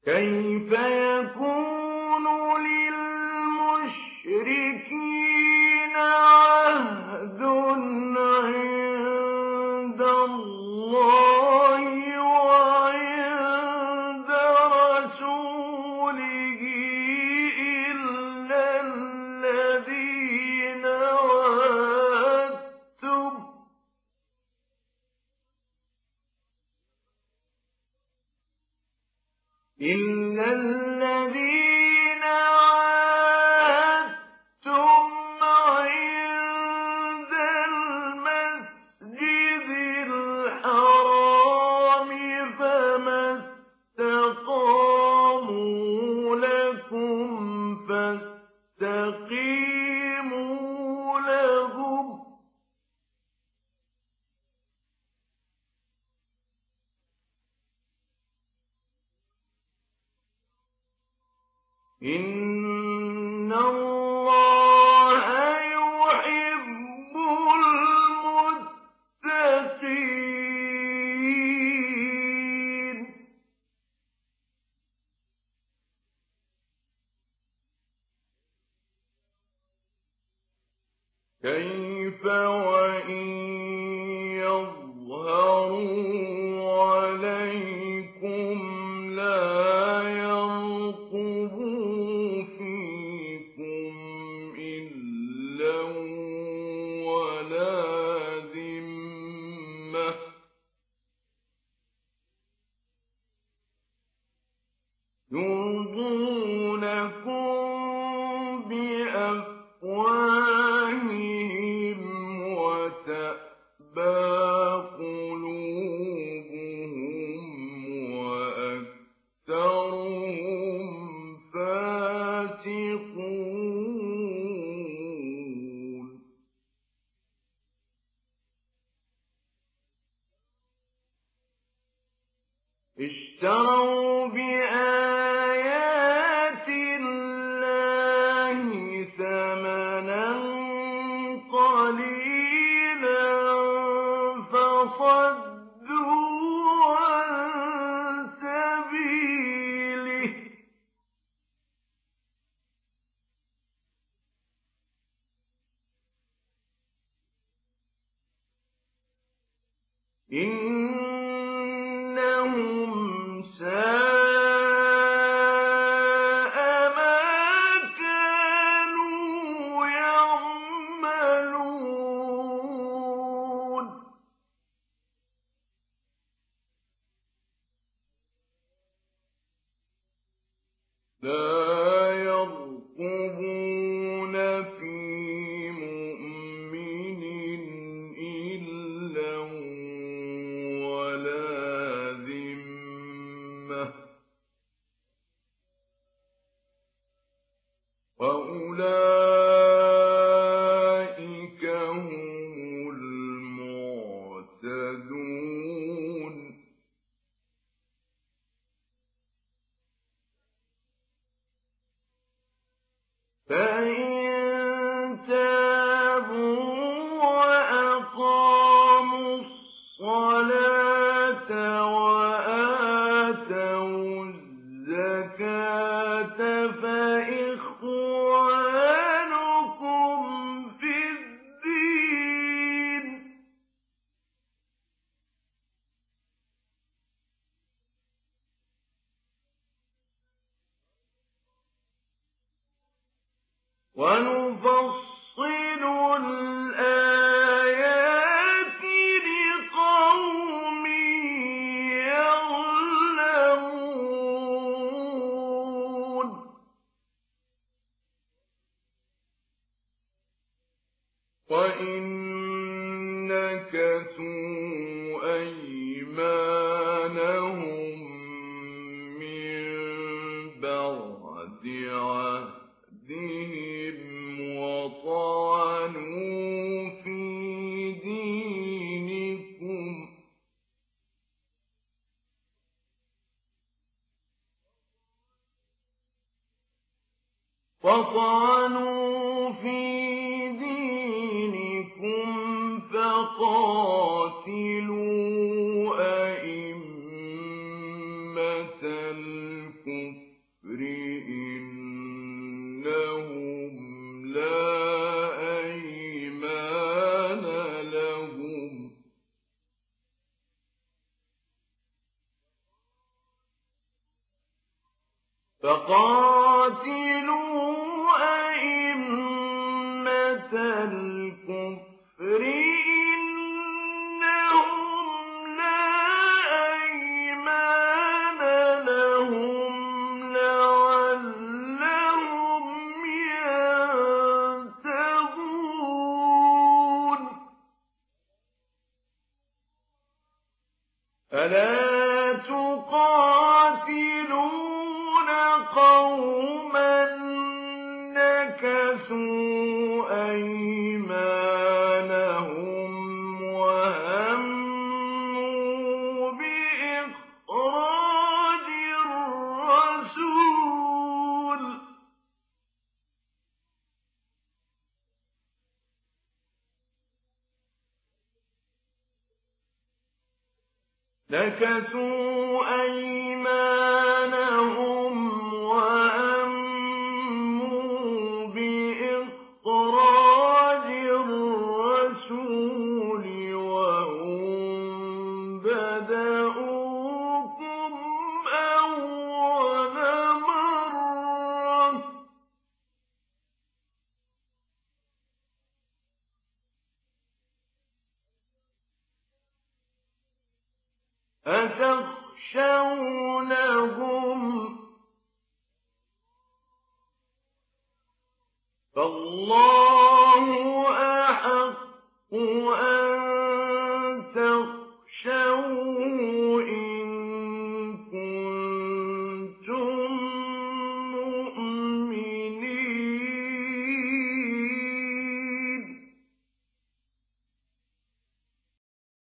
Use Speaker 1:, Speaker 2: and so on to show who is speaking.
Speaker 1: كيف يكون للمشركين عهد عند الله وعند رسوله إلا الذين عاهدتم عند المسجد الحرام فما استقاموا لكم فاستقيموا لهم إن الله يحب المتقين. كيف وإن يظهروا عليكم لا يرقبوا فيكم إلا ولا ذمة يرضونكم بأفواههم وتأبى قلوبهم وأكثرهم فاسقون. اشتروا بآيات الله ثمنا قليلا فصدوا عن سبيله إنهم ساء ما كانوا يعملون. لا يرقبون في مؤمن إلا ولا ذمة وأولئك هم المعتدون. فإن تابوا وأقاموا الصلاة وآتوا الزكاة فإخوانكم في الدين ونفصل الآيات لقوم يعلمون. وإن نكثوا أيمانهم من بعد عهدهم وطعنوا في دينكم فقاتلوا أئمة الكفر فقاتلوا أئمة الكفر إنهم لا أيمان لهم لعلهم ينتهون ألا تقاتلون قوما نكثوا أيمانهم وهموا بإخراج الرسول وهم بدؤوكم أول مرة أتخشونهم فالله